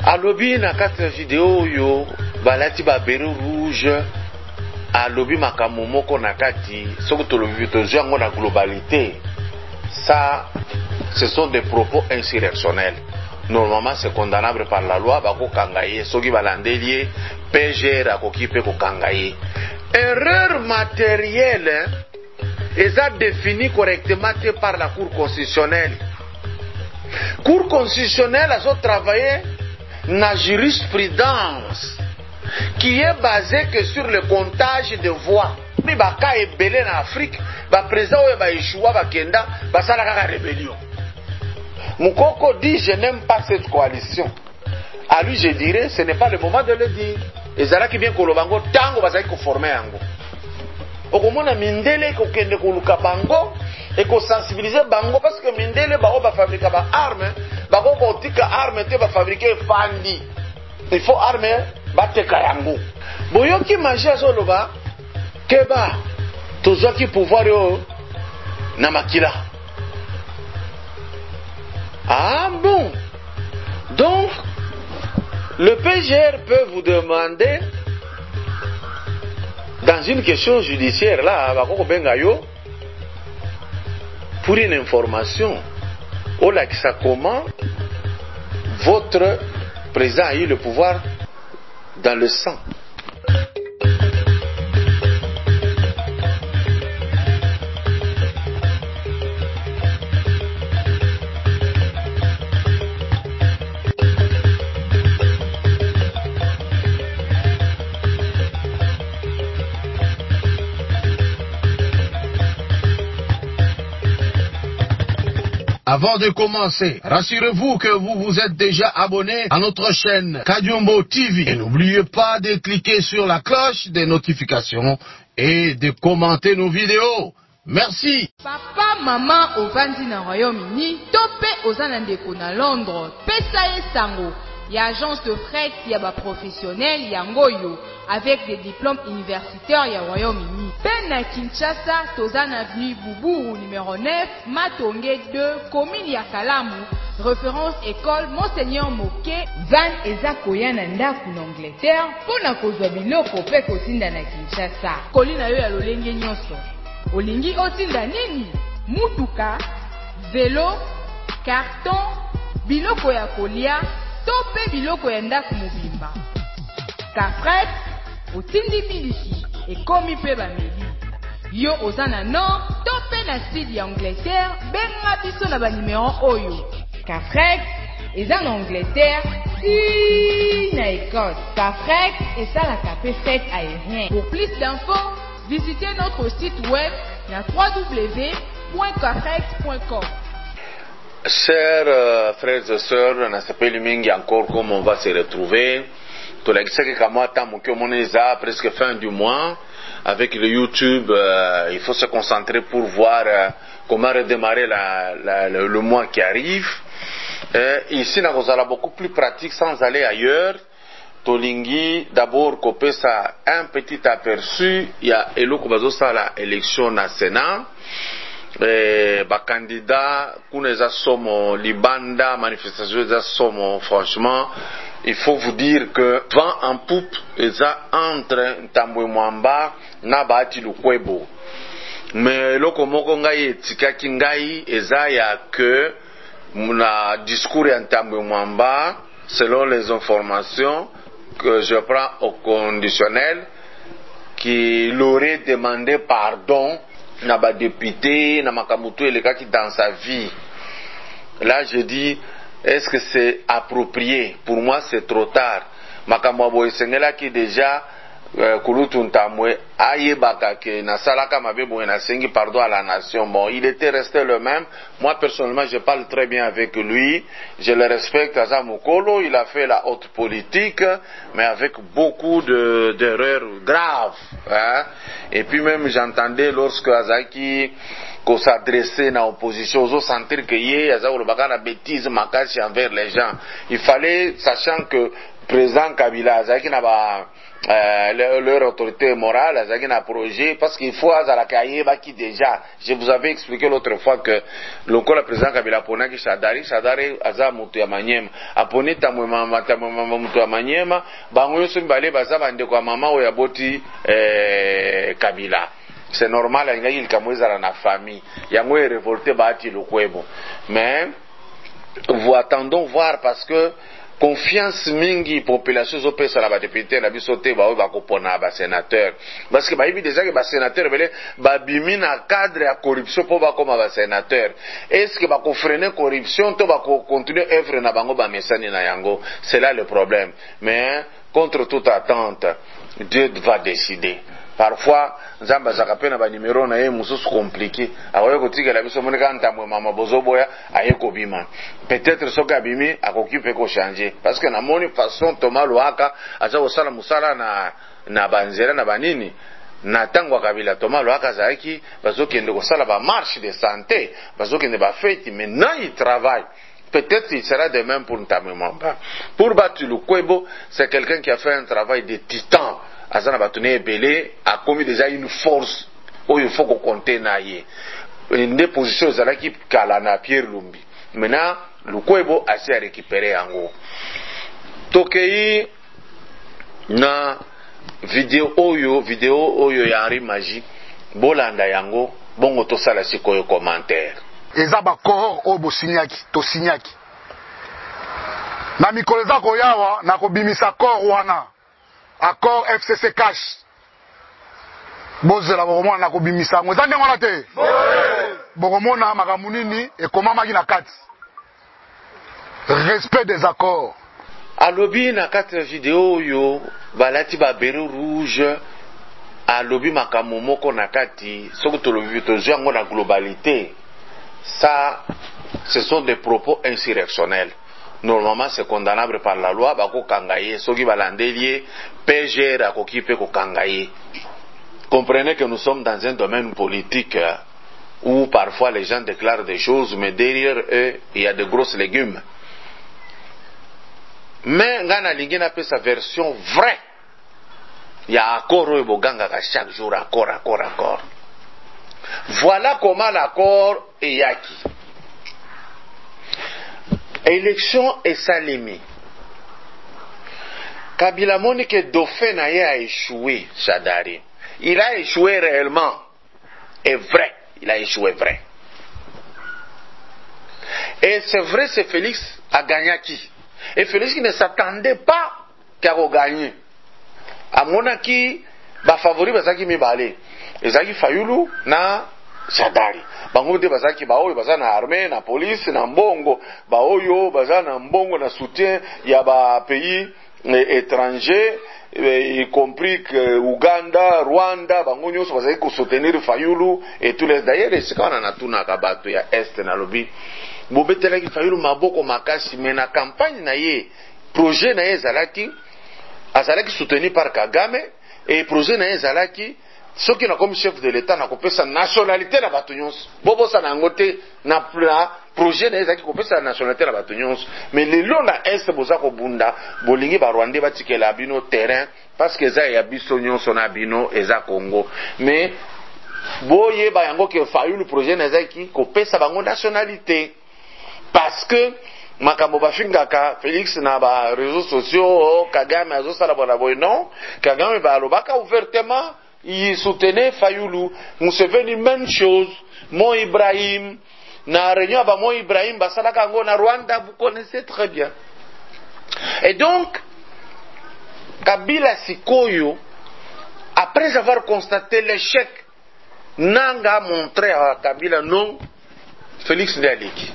alobi na kati ya video yo balati ba béret rouge alobi makambo moko na kati soki tolobi tozwi yango na globalité. Ça, ce sont des propos insurrectionnels. Normalement, c'est condamnable par la loi. Bako kangaye, soki balandelier, PGR akoki pe ko kangaye. Erreur matérielle est définie correctement par la Cour constitutionnelle. Cour constitutionnelle a travaillé na jurisprudence qui est basée que sur le comptage de voix. Mais baka ebele en Afrique, ba président oyo ba échoua ba kenda, ba sala kaka rébellion. Moukoko dit je n'aime pas cette coalition. À lui je dirais ce n'est pas le moment de le dire. Ezala ki bien kolobango tango bazali ko former yango. Okomona mindele ko kende ko luka bango et ko sensibiliser bango parce que mindele ba ba fabriquer ba arme, ba ko tika arme te ba fabriquer fandi. Il faut arme ba teka yango. Boyoki magia soloba Keba, tozwaki pouvoir yo na makila. Ah bon? Donc, le PGR peut vous demander, dans une question judiciaire, là, pour une information, comment votre président a eu le pouvoir dans le sang. Avant de commencer, rassurez-vous que vous vous êtes déjà abonné à notre chaîne Kadiombo TV. Et n'oubliez pas de cliquer sur la cloche des notifications et de commenter nos vidéos. Merci. Papa, maman, au Vandi na Royaume-Uni, topé aux Anandeko na Londres, pesa sango. Il y a agence de fret, il y a professionnel, il y a Ngoyo, avec des diplômes universitaires, il y a Royaume-Uni. Ben à Kinshasa, Tozan Avenue Boubou, numéro 9, Matongé 2, commune Yakalamu, référence école Monseigneur Moké, Van Ezakoya Nandaku n'Angleterre, pour na kozwa biloko pe kotinda na Kinshasa. Kolina yo ya lolenge nyonso. Olingi otinda nini? Mutuka, vélo, carton, biloko ya kolia, tope biloko ya ndaku mobimba. Kafret, otindi miliki, ekomi pe bameli. Yo ozana nord, tope na sud ya Angleterre, benga biso na ba numéro oyo. Kafret, eza na Angleterre, si na Écosse. Kafret, eza la kapé fête aérien. Pour plus d'infos, visitez notre site web na www.kafret.com. Chers frères et sœurs, on s'appelle Mingi encore comme on va se retrouver. Tout l'excès que moi tant que mon presque fin du mois avec le YouTube, il faut se concentrer pour voir comment redémarrer le mois qui arrive. Ici, nous allons beaucoup plus pratique sans aller ailleurs. Tolingi d'abord copé ça un petit aperçu. Il y a Eloko Bazosa la élection na Sénat. Candidat kuneza somo libanda manifestation za somo. Franchement, il faut vous dire que vent en poupe eza entre Ntambwe Mwamba na Bahati Lukwebo. Mais loko moko ngai etikaki ngai eza ya que na discours ya Ntambwe Mwamba, selon les informations que je prends au conditionnel, qu'il aurait demandé pardon na ba député na makamutu elekaki dans sa vie. Là je dis, est-ce que c'est approprié? Pour moi c'est trop tard. Makambo boyesengela ki déjà kulutu Ntambwe ayebaka ke na salaka mabe boye na sengi pardon à la nation. Bon, il était resté le même. Moi personnellement je parle très bien avec lui, je le respecte. Aza Mokolo, il a fait la haute politique mais avec beaucoup d'erreurs graves, hein? Et puis même j'entendais lorsque Azaki qu'on s'adressait à l'opposition, aux sentir que y a une bêtise makasi envers les gens. Il fallait, sachant que président Kabila Azaki n'a pas leur autorité morale, azaki na projet, parce qu'il faut azalakaye baki déjà. Je vous avais expliqué l'autre fois que le président Kabila ponaki Shadari aza mutu ya Manyema, aponi tamwe mutu ya Manyema, bango yoso mbale baza bande kwa mama oya boti Kabila. C'est normal, il kamweza na famille. Yango est révolté bati le kwebo. Mais vous attendons voir parce que confiance mingi population zo pesa la ba député na bisote ba ba kopona ba sénateur parce que ba ibi déjà que ba sénateur belé ba bimi na cadre ya corruption po ba koma ba sénateur est-ce que ba ko freiner corruption to ba ko continuer œuvre na bango ba mesani na yango, c'est là le problème. Mais contre toute attente, Dieu va décider. Parfois nzamba zakapena ba numéro na ye mususu compliqué akoye kotikela biso moneka ntamwe mama bozoboya aye kobima peut-être soka bimi akokipe ko changer parce que na moni façon Thomas Luaka aza kosala musala na banzela na banini na tango Kabila Thomas Luaka zaki bazokende kosala ba marche de santé bazokende ba fête, maintenant il travaille. Peut-être il sera de même pour Ntamwe Mamba. Pour Batu Lukwebo, c'est quelqu'un qui a fait un travail de titan. Azana Batoune Belé a commis déjà une force où il faut qu'on compte naïe. Une des positions qui Kalana Pierre Lumbi. Maintenant, Lukwebo a s'est récupéré en haut. Tokei na vidéo oyo ya Henri Magie bolanda yango bongo to sala sikoyo commentaire. Eza ba corps o bo signaki to signaki. Na mikolo za koyawa na kobimisa corps wana. Accord FCC cash. Bozela bokomona na kobimisa ngo za ndengona te. Bokomona makamunini e komama na kati. Respect des accords. Alobi na kati vidéo yo balati ba béret rouge alobi makamu moko na kati soko tolobi tozwa ngo na globalité. Ça ce sont des propos insurrectionnels. Normalement c'est condamnable par la loi bako kangaye soki balandelier PGR akokipe ko kangaye. Comprenez que nous sommes dans un domaine politique où parfois les gens déclarent des choses mais derrière eux il y a de grosses légumes. Mais ngana lingi na sa version vraie. Il y a accord au boganga chaque jour accord. Voilà comment l'accord est yaki. Élection et salimi. Kabila moni que Dauphin a échoué, Shadari. Il a échoué réellement. Et vrai. Il a échoué vrai. Et c'est vrai, c'est Félix a gagné qui. Et Félix qui ne s'attendait pas qu'à gagner. À mon aki, ba favori bazaki mi balé. Ezaki Fayulu na Shadari. Bango de bazaki ba oyo baza na armée na police na mbongo ba oyo baza na mbongo na soutien ya ba pays étrangers y compris que Uganda, Rwanda bango nyonso bazaki ko soutenir Fayulu et tous les d'ailleurs c'est quand on a tuna ka bato ya est na lobi bobetela ki Fayulu maboko makasi mais na campagne na ye projet na ye azalaki soutenu par Kagame et projet na ye zalaki ceux qui sont comme chef de l'État na kopesa nationalité la batonyons bobo sa na ngote na projet na ezaki kopesa nationalité la batonyons mais le long na est boza ko bunda bolingi ba Rwanda batikela bino terrain parce que za ya biso nyonso na bino eza Congo mais boye ba yango ke Fayulu projet na ezaki kopesa bango nationalité parce que makambo bafingaka Félix na ba réseaux sociaux Kagame azosala bona boy non Kagame ba lobaka ouvertement il soutenait Fayulu. Museveni même chose. Mon Ibrahim na réunion ba Mon Ibrahim basalaka ngo na Rwanda, vous connaissez très bien. Et donc Kabila Sikoyo, après avoir constaté l'échec, nanga montré à Kabila non Félix Ndaliki.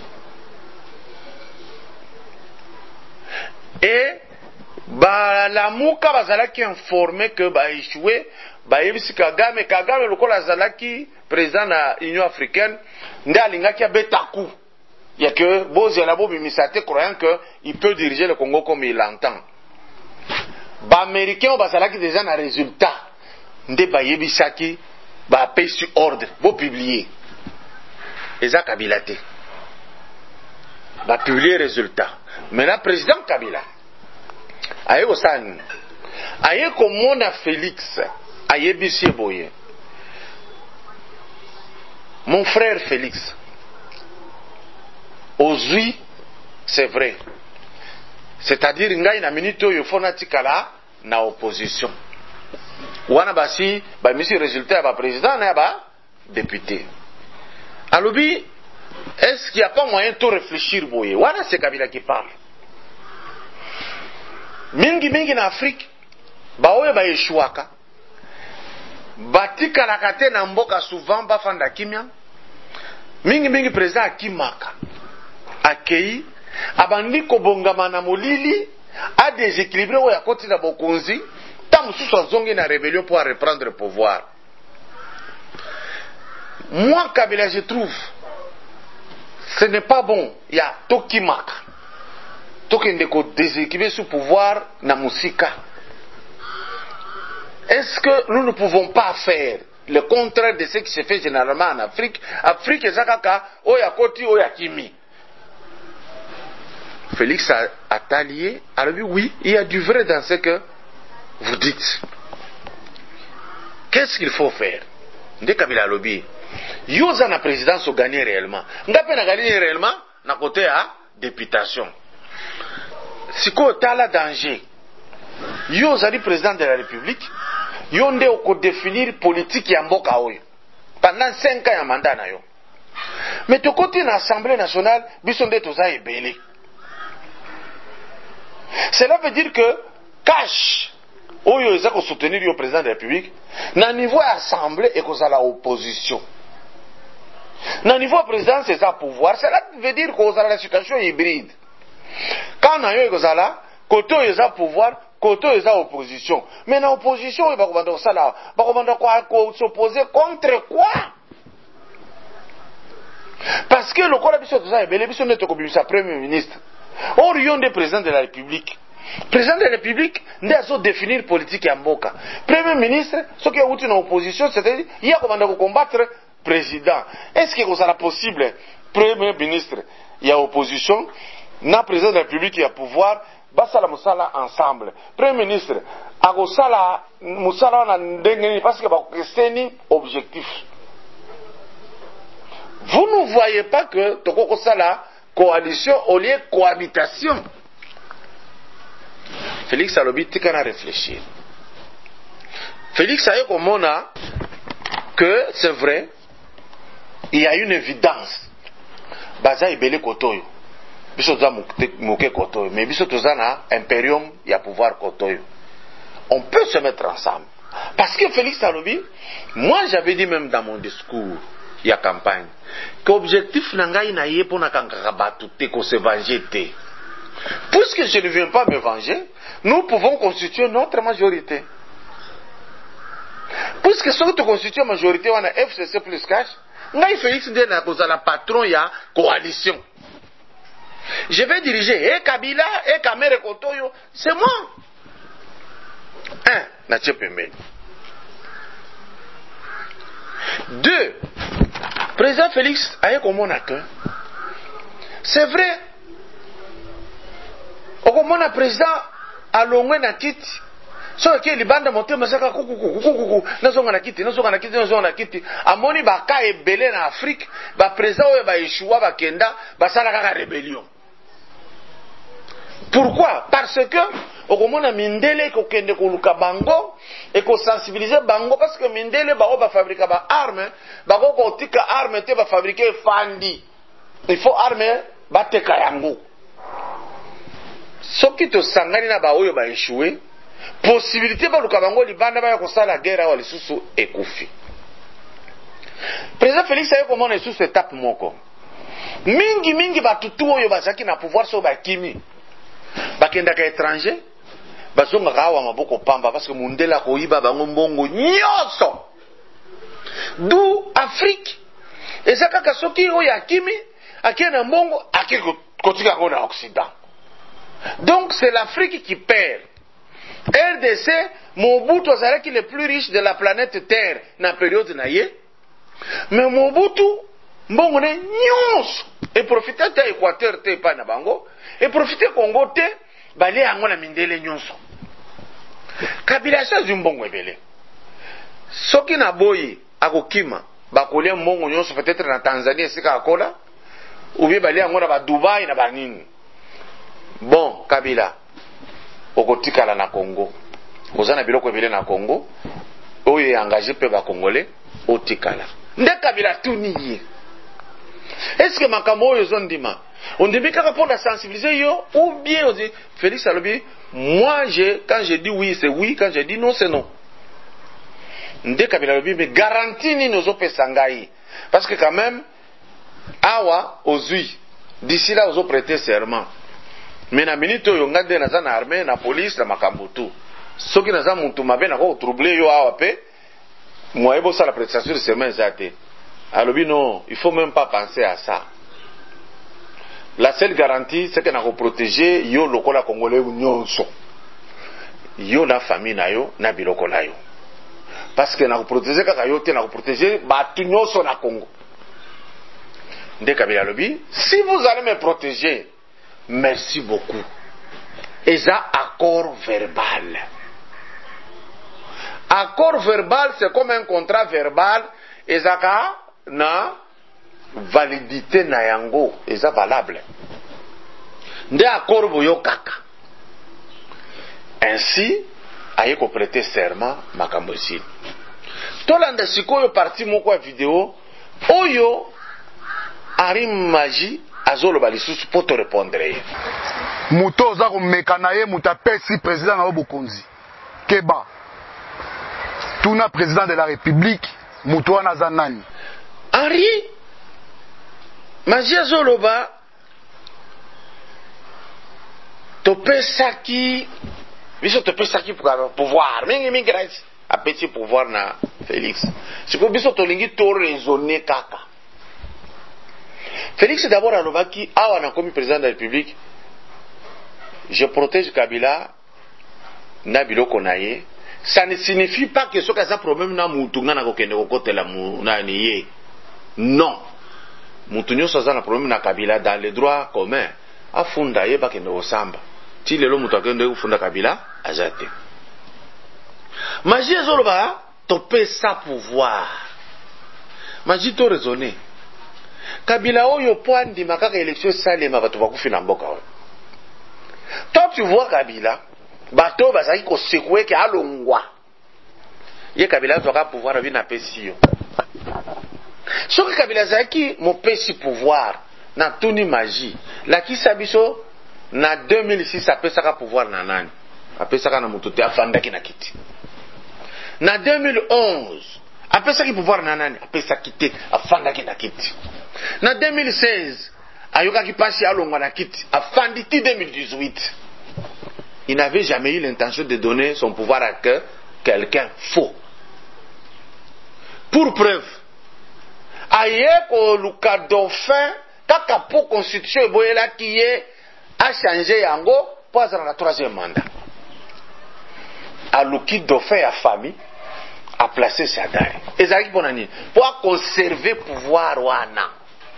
Et la mouka bazalaki informé que ba échoué ba yebisi Kagame lokola zalaki président na Union africaine nda alingaki abetaku ya que bozi la bobimisate croyant que il peut diriger le Congo comme il l'entend. Ba américain bazalaki déjà na résultat nde ba yebisaki ba pesi ordre bo publier eza Kabila te ba publier résultat. Maintenant président Kabila aye osani aye komona Félix ayebisi boye. Mon frère Félix, aujourd'hui, c'est vrai. C'est-à-dire ngai na minute oyo fona tikala na opposition. Wana basi ba misi résultat ba président na ba député. Alobi, est-ce qu'il n'y a pas moyen de réfléchir boye? Wana c'est Kabila qui parle. Mingi na Afrique ba oyo ba yeshuaka. Batika la kate na mboka souvent ba fanda kimia. Mingi président akimaka. Akei abandi kobongama na molili a déséquilibré oya koti na bokonzi ta mususu azongi na rébellion pour reprendre le pouvoir. Moi Kabila je trouve ce n'est pas bon. Il y a tokimaka. Tokende ko déséquilibrer ce pouvoir na musika. Est-ce que nous ne pouvons pas faire le contraire de ce qui se fait généralement en Afrique? Afrique est zakaka oya koti oya kimi. Félix a allié. Alors oui, il y a du vrai dans ce que vous dites. Qu'est-ce qu'il faut faire? Nde Kabila lobby. Yoza na présidence au gagner réellement. Ngape na gagner réellement na côté à députation. Si ko tala danger. Yoza di président de la République. Yonde oko définir politique ya mboka oyo. Pendant 5 ans ya mandat na yo. Mais to côté na Assemblée nationale, biso nde toza ebele. Cela veut dire que cash oyo eza ko soutenir le président de la République na niveau assemblée et koza la opposition. Na niveau président c'est ça pouvoir, cela veut dire que koza la situation hybride. Quand na yo koza la côté eza pouvoir, côté eza opposition. Mais na opposition ba ko banda sala, ba ko banda ko s'opposer contre quoi? Parce que le corps biso toza ebele biso neto ko bimisa premier ministre. Or, il y a des présidents de la République. Président de la République, nous devons définir politique à Mboka. Premier ministre, ce qui est outil dans l'opposition, c'est-à-dire, il y a comment combattre le président. Est-ce que c'est possible, Premier ministre, il y a opposition, na président de la République, il y a pouvoir, basala musala ensemble. Premier ministre, agosala musala na ndengeni parce que c'est un objectif. Vous ne voyez pas que toko sala coalition au lieu de cohabitation. Félix Alobi tikana réfléchir. Félix a eu comme on a que c'est vrai, il y a une évidence. Baza ibele kotoyo. Biso za muke kotoyo, mais biso toza na imperium il y a pouvoir kotoyo. On peut se mettre ensemble. Parce que Félix Alobi, moi j'avais dit même dans mon discours, il y a campagne, que l'objectif nangai na yé pour na kankakabatu te ko se venger te. Puisque je ne viens pas me venger, nous pouvons constituer notre majorité. Puisque ce que constitue majorité on a FCC plus cash, ngai Félix Ndé na koza la patron ya coalition. Je vais diriger et Kabila et Kamere Kotoyo, c'est moi. Un, na tchepembe. Deux, président Félix a eu comme on a que c'est vrai au comme on a président à l'ongwe na kiti so ke libanda monte masaka kuku nazonga na kiti amoni baka ebele na Afrique ba président oyo ba échoua ba kenda ba sala kaka rébellion. Pourquoi? Parce que okomona mindele ko kende ko luka bango et ko sensibiliser bango parce que mindele ba ba fabriquer ba arme ba ko tika arme te ba fabriquer fandi. Il faut arme ba teka yango. Soki to sangani na ba oyo ba échouer, possibilité ba luka bango libanda ba ko sala guerre wa lisusu ekufi. Président Félix ayo komona lisusu étape moko. Mingi ba tutu oyo ba zaki na pouvoir so ba kimi. Bakenda ka étranger bazonga kawa maboko pamba parce que mundela ko iba bango mbongo nyoso du Afrique ezaka kasoki oyo akimi akena mbongo akiko kotika ko na Occident. Donc c'est l'Afrique qui perd. RDC Mobutu azalaki le plus riche de la planète Terre na période na ye, mais Mobutu mbongo ne nyoso et profiter ta Équateur te pa na bango et profiter Congo te bale yango na mindele nyonso. Kabila azwi mbongo ebele soki na boyi akokima bakolia mbongo nyonso peut-être na Tanzanie esika akola ou bien balia yango na ba Dubai na banini. Bon, Kabila okotikala na Congo ozana biloko ebele na Congo oyo engagé pe ba Congolais otikala nde Kabila tuni ye. Est-ce que makambo oyo zondima on dit kaka pour la sensibiliser yo ou bien on dit Félix Alobi moi quand je dis oui c'est oui, quand je dis non c'est non. Nde Kabila Alobi mais garantie ni nozo pesa ngai parce que quand même awa ozui d'ici là ozo prêter serment mais na minute oyo ngade naza na armée na police na makambo tout soki naza muntu mabe na ko troubler yo awa pe moi ebo ça la prestation de serment zate alobi non il faut même pas penser à ça. La seule garantie c'est que na ko protéger yo lokola congolais nyonso yo na famille na yo na biloko na yo parce que na ko protéger kaka yo te na ko protéger batu nyonso na Congo. Nde Kabila alobi si vous allez me protéger merci beaucoup. Et ça accord verbal. Accord verbal c'est comme un contrat verbal et ça na validité na yango et ça valable. Nde accord boyo kaka. Ainsi aye ko prêter serment makambo si. Tolanda sikoyo parti moko vidéo oyo Arim Maji azolo balisusu po to répondre. Muto za ko mekana ye mutapesi président na Bokonzi. Keba. Tuna président de la République muto wana za nani? Henri Maji azolo ba topesaki biso topesaki pour pouvoir mingi rais a petit pouvoir na Félix. C'est pour biso to lingi to raisonner kaka. Félix d'abord alobaki awa na komi président de la République je protège Kabila na biloko na ye. Ça ne signifie pas que ce cas a problème na mutu ngana ko kende ko kotela na ni ye. Non. Mutu nyoso za na problème na Kabila dans les droits communs afunda ye ba kende osamba. Ti lelo mutu akende ufunda Kabila azate. Maji ezoloba topé sa pouvoir. Maji to raisonner. Kabila oyo po andima kaka élection salema bato bakufi na mboka oyo. Toi tu vois Kabila bato bazaki ko sekwe ke alongwa. Ye Kabila zoka pouvoir bi na pesi yo. Soki Kabila zaki mo pesi pouvoir na tuni magie. La kisa biso na 2006 apesaka pouvoir na nani? Apesaka na mututé afandaki na kiti. Na 2011 apesaki pouvoir na nani? Apesaki te afandaki na kiti. Na 2016 ayokaki pasi alongwa na kiti afandi ti 2018. Il n'avait jamais eu l'intention de donner son pouvoir à quelqu'un faux. Pour preuve aye ko luka dauphin kaka po constitution eboyela ki ye a changé yango po azala na 3e mandat. Aluki dauphin ya famille a placé Sadari. Ezaki ponani pour conserver pouvoir wana.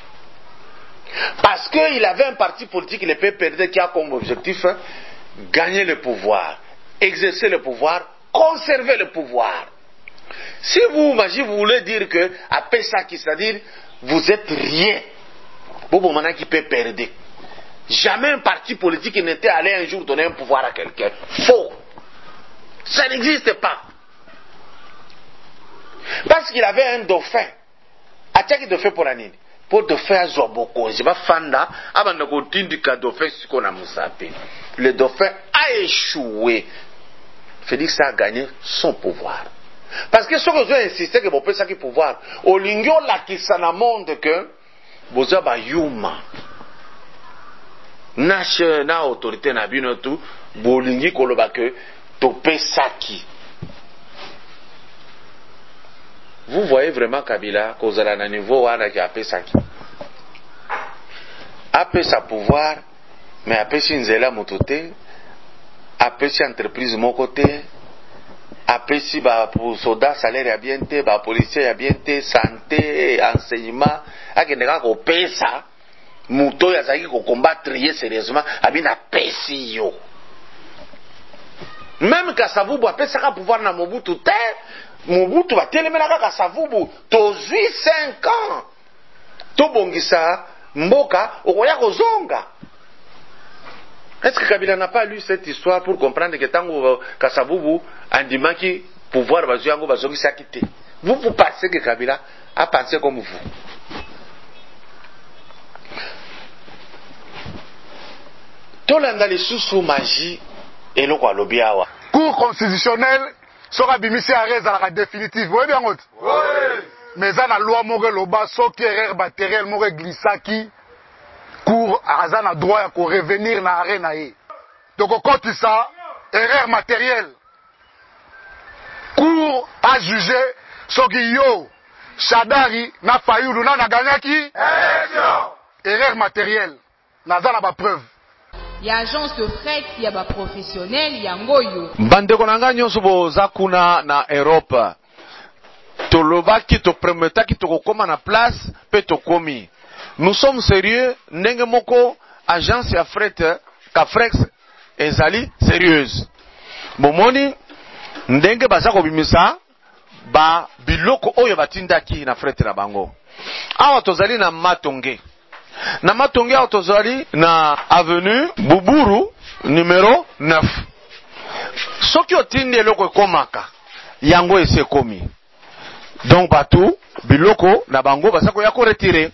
Parce qu'il avait un parti politique, le PPRD, qui a comme objectif gagner le pouvoir, exercer le pouvoir, conserver le pouvoir. Si vous, Magie, vous voulez dire que après ça, c'est-à-dire vous êtes rien, vous maintenant qui peut perdre. Jamais un parti politique n'était allé un jour donner un pouvoir à quelqu'un. Faux. Ça n'existe pas. Parce qu'il avait un dauphin. Attaque dauphin pour la nini. Pour dauphin Zoboko. Je vais fanda. Avant de continuer que dauphin qu'on a moussapé. Le dauphin a échoué. Félix a gagné son pouvoir. Parce que ce que je veux insister que vous pouvez savoir pouvoir. Au lingio la qui s'en monde que vous avez yuma. Na autorité na bino tout. Bolingi koloba que topé saki. Vous voyez vraiment Kabila cause à un niveau wana qui a appelé saki. Appelé sa pouvoir, mais appelé si nzela motote, appelé si entreprise mon côté, appelé si pour soldats salaire ya bien te, policier ya bien te, santé, enseignement, akeneka ko pesa, muto ya zaki ko combattre sérieusement, abina pesi yo. même Kasavubu apesaka pouvoir na Mobutu te Mobutu batelemelaka Kasavubu tozwi 5 ans tobongisa mboka okoya kozonga. Est-ce que Kabila n'a pas lu cette histoire pour comprendre que tango Kasavubu andimaki pouvoir bazuyango bazongisa kite? Vous pensez que Kabila a pensé comme vous? Tolanda lisusu magie eloko alobi awa. Cour constitutionnelle sera bimisi arrêt à la définitive. Vous voyez bien autre? Oui. Mais ça la loi moko loba soki erreur matériel moko glissaki cour azana droit à revenir na arrêt na ye. Donc au côté ça erreur matérielle. Cour a jugé soki yo Shadari na Fayulu na gagnaki élection. Erreur matérielle. Nazana ba preuve. Il y a agence de fret, il y a professionnel, yangoyo. Bandeko nanga nyonso boza kuna na Europe. Tolobaki to prometaki to kokoma na place pe to komi. Nous sommes sérieux, ndenge moko agence ya fret Cafrex ezali sérieuse. Bomoni ndenge baza ko bimisa ba biloko oyo batindaki na fret na bango. Awa tozali na Matonge. Na Matonge awa tozali na avenue Buburu numéro 9. Soki otindi eloko ekomaka yango ese komi. Donc batou biloko na bango basako ya ko retirer.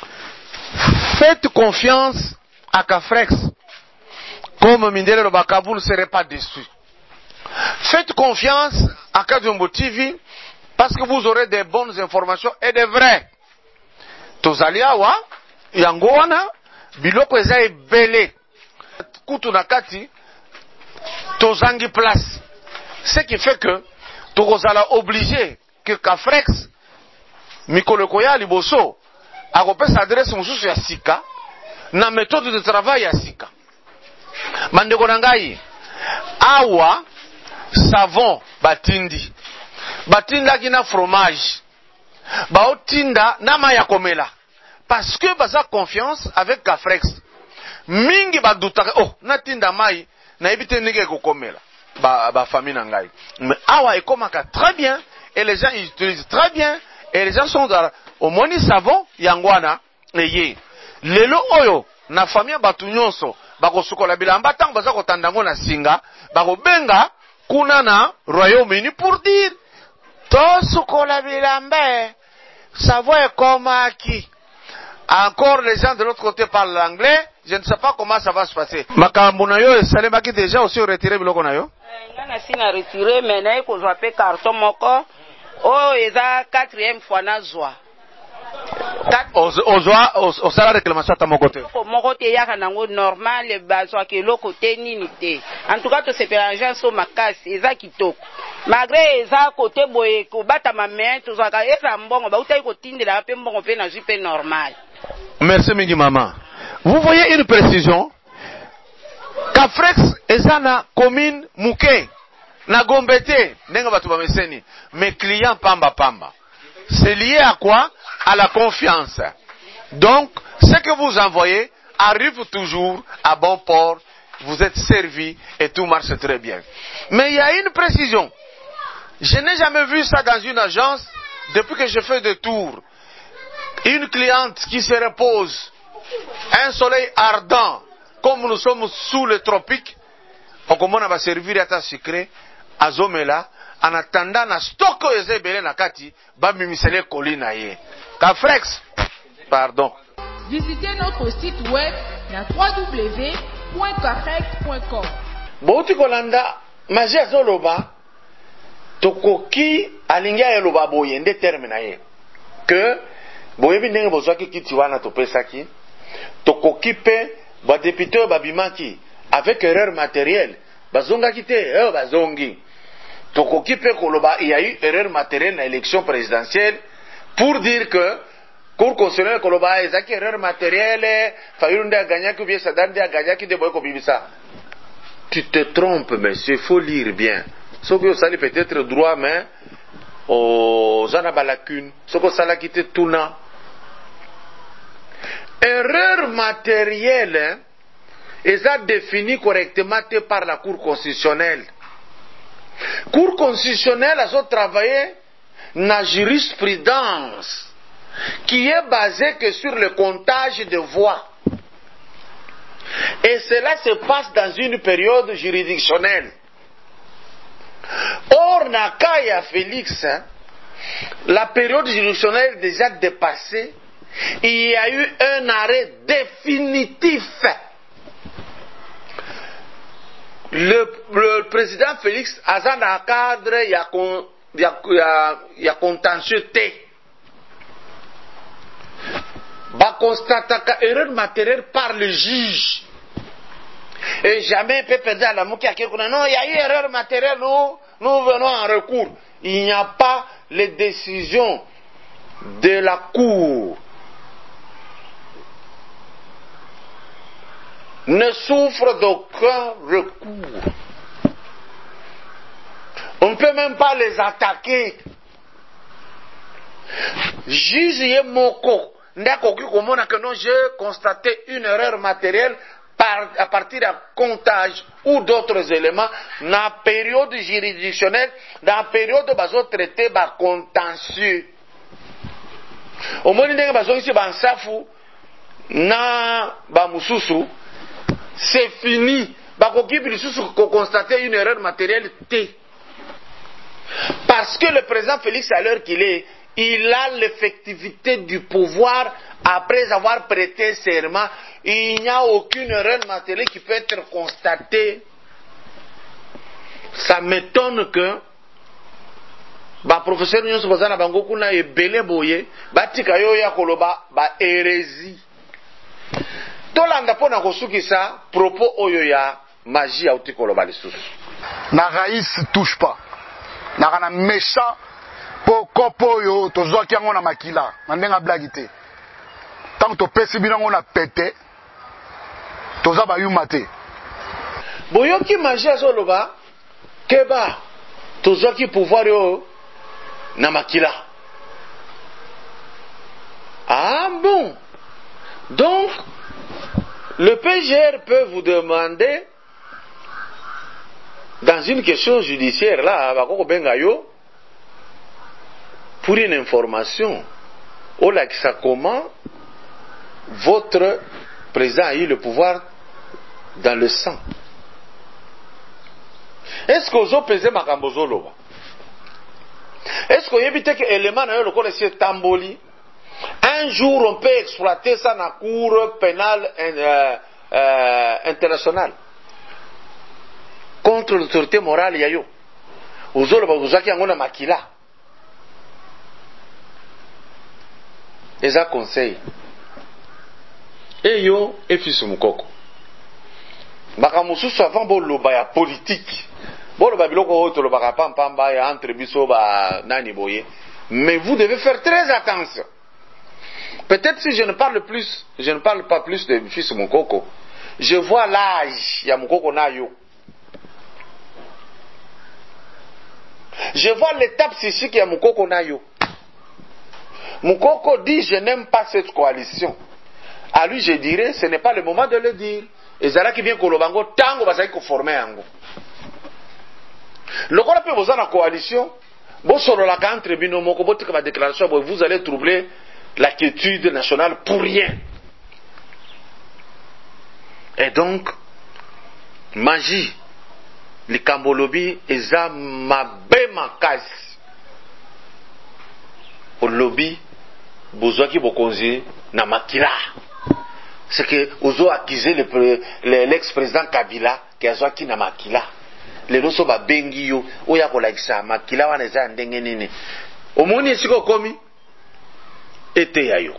Faites confiance à Cafrex. Comme Mindele Lobaka, vous ne serez pas déçus. Faites confiance à Kajumbo TV parce que vous aurez des bonnes informations et des vraies. Tozaliawa, yangoana, biloko eza ebele. Kutu nakati, tozangi place. Ce qui fait que, tozala obligé que Cafrex, Mikolokoya Liboso, akopesa adresse mususu ya sika, na méthode de travail ya sika. Mandeko nangai, awa, savon batindi. Batinda kina fromage. Baotinda na maya komela. Parce que baza confiance avec Cafrex. Mingi badutaka, oh, natinda mai, na ebite nige kokomela. Ba famille nangai. Mais awa ekomaka très bien, et les gens utilisent très bien, et les gens sont dans au moni savon, yangwana, eye. Lelo oyo, na famille batu nyonso, bako sukola bilamba, tango baza kotandango na singa, bako benga, kuna na Royaume-Uni pour dire, to sukola bilamba, savon est comme qui. Encore les gens de l'autre côté parlent l'anglais, je ne sais pas comment ça va se passer. Makambo na yo esalemaki déjà aussi retiré biloko na yo? Ngana sina retiré mais na ko zwa pe carton moko. Oh eza 4e fois na zwa. Au salaire réclamation à mon côté. Mon côté yaka nango normal le bazwa ke loko te nini te. En tout cas to se pérangeant so makasi eza kitoko. Malgré eza côté boye ko bata ma main to zwa ka eza mbongo ba utai ko tindela pe mbongo pe na jipe normal. Merci Mingi Maman. Vous voyez une précision. Cafrex ezana commune Mouké na Gombete nenga batu ba meseni. Mes clients pamba pamba. C'est lié à quoi? À la confiance. Donc, ce que vous envoyez arrive toujours à bon port. Vous êtes servi et tout marche très bien. Mais il y a une précision. Je n'ai jamais vu ça dans une agence depuis que je fais des tours. Une cliente qui se repose, un soleil ardent, comme nous sommes sous les tropiques, on commence à servir à ta secret, à Zomela, en attendant na stock ezebele na kati, ba mimisele kolina ye. Cafrex, pardon. Visitez notre site web na www.cafrex.com. Bouti kolanda, magia zoloba, tokoki alingia eloba boye nde terme na ye. Que boyebi ndenge bozwaki kiti wana topesaki, tokoki pe ba député babimaki avec erreur matérielle, bazongaki te, bazongi. Tokoki pe koloba, il y a eu erreur matérielle dans l'élection présidentielle pour dire que Cour constitutionnelle koloba ezaki erreur matérielle, Fayulu a gagné ou bien Sadandi a gagné qui déboye ko bibisa. Tu te trompes monsieur, il faut lire bien. Ce que ça peut-être droit mais aux zana lacune, ce que ça l'a quitté tout na. Erreur matérielle est définie correctement par la Cour constitutionnelle. Cour constitutionnelle a travaillé na jurisprudence qui est basée que sur le comptage de voix. Et cela se passe dans une période juridictionnelle. Or, na Kaya Félix, la période juridictionnelle est déjà dépassée. Il y a eu un arrêt définitif. Le président Félix a dans le cadre, il y a contentieux T. Va constater erreur matérielle par le juge. Et jamais peut perdre à la mouki à quelqu'un. Non, il y a eu erreur matérielle, nous venons en recours. Il n'y a pas les décisions de la Cour. Ne souffre d'aucun recours. On ne peut même pas les attaquer. Juge Yemoko, j'ai constaté une erreur matérielle à partir d'un comptage ou d'autres éléments dans la période juridictionnelle, dans la période où traité par contentieux. Au moins, c'est fini. Constater une erreur matérielle T. Parce que le président Félix, à l'heure qu'il est, il a l'effectivité du pouvoir après avoir prêté serment. Il n'y a aucune erreur matérielle qui peut être constatée. Ça m'étonne que professeur Nyonso Bazana Bangoku na ebele boye batika yo ya koloba hérésie. Tolanda pona kosukisa propos oyo ya magie ya utikoloba lisusu. Na raïs touche pas. Na méchant po kopo yo tozwaki yango na makila. Na ndenga blague te. Tant to pesi binango na pété. Toza ba yuma te. Boyoki magie azoloba keba tozwaki pouvoir yo na makila. Ah bon? Donc le PGR peut vous demander dans une question judiciaire là, pour une information, comment votre président a eu le pouvoir dans le sang. Est-ce que vous avez pesé ma cambozolo? Est-ce que vous avez dit que l'élément de Tamboli, un jour on peut exploiter ça dans la cour pénale internationale contre l'autorité morale yayo. Uzolo bazaki yango na makila. Eza conseil. Et yo efisi mukoko. Baka mususu avant boloba ya politique. Boloba biloko oto lobaka pampamba ya entre biso ba nani boye. Mais vous devez faire très attention. Peut-être si je ne parle pas plus de fils Mukoko, je vois l'âge ya Mukoko na yo. Je vois l'étape psychique ya Mukoko na yo. Mukoko dit je n'aime pas cette coalition. À lui je dirais ce n'est pas le moment de le dire. Et Zala qui vient kolobango tango basaki ko former yango. Le quoi peut vous en la coalition? Bon solo la entre bino moko botika ba déclaration vous allez troubler la quiétude nationale pour rien. Et donc, magie, les Kambolobi, eza mabe makasi. Au lobby, bozwaki bokonzi na makila. C'est que ozo accusé l'ex-président Kabila qui a zwaki na makila. Les loso ba bengi yo, oya kolakisa makila wana eza ndenge nini. Omoni esiko komi ete yayo.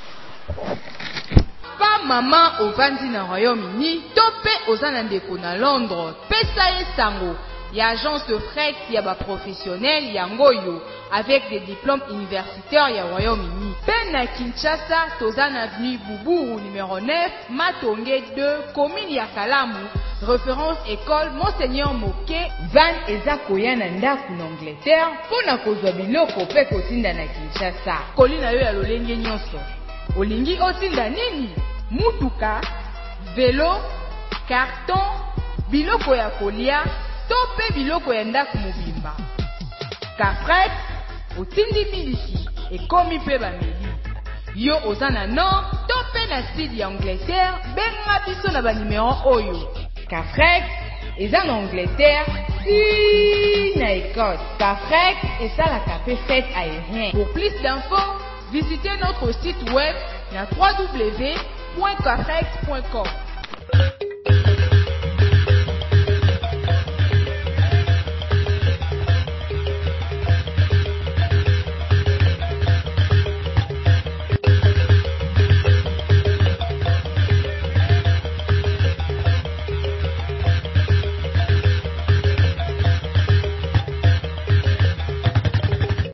Pa maman ovandi na Royaume-Uni, topé ozana ndeko na Londres, pesa ye sango. Ya agence de fret ya ba professionnel ya ngoyo avec des diplômes universitaires ya Royaume-Uni. Pe na Kinshasa, tozana avenue Boubou numéro 9, Matonge 2, commune ya Kalamu, référence école Monseigneur Moké, van eza koya na ndaku na Angleterre, pona kozwa biloko pe kotinda na Kinshasa. Kolina yo ya lolenge nyonso. Olingi otinda nini? Mutuka, vélo, carton, biloko ya kolia, to pe biloko ya ndako mobimba. Cafrex otindi miliki ekomi pe bameli. Yo oza na nord to pe na sud ya Angleterre, benga biso na banimero oyo. Cafrex eza na Angleterre, si na Écosse. Cafrex esalaka pe fête aérien. Pour plus d'infos, visitez notre site web na www.cafrex.com.